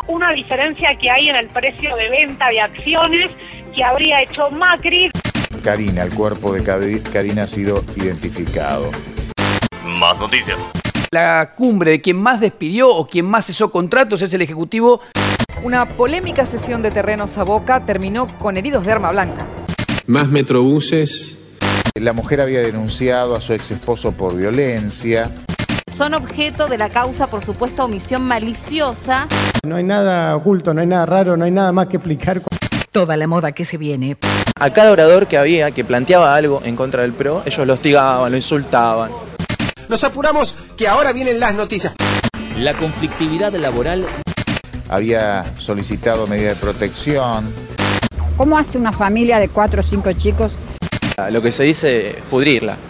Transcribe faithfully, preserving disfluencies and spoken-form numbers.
una diferencia que hay en el precio de venta de acciones que habría hecho Macri. Karina, el cuerpo de Karina ha sido identificado. Más noticias. La cumbre de quien más despidió o quien más cesó contratos es el Ejecutivo. Una polémica cesión de terrenos a Boca terminó con heridos de arma blanca. Más metrobuses. La mujer había denunciado a su ex esposo por violencia. Son objeto de la causa por supuesta omisión maliciosa. No hay nada oculto, no hay nada raro, no hay nada más que explicar. Toda la moda que se viene. A cada orador que había, que planteaba algo en contra del P R O, ellos lo hostigaban, lo insultaban. Nos apuramos que ahora vienen las noticias. La conflictividad laboral. Había solicitado medidas de protección. ¿Cómo hace una familia de cuatro o cinco chicos? Lo que se dice, pudrirla.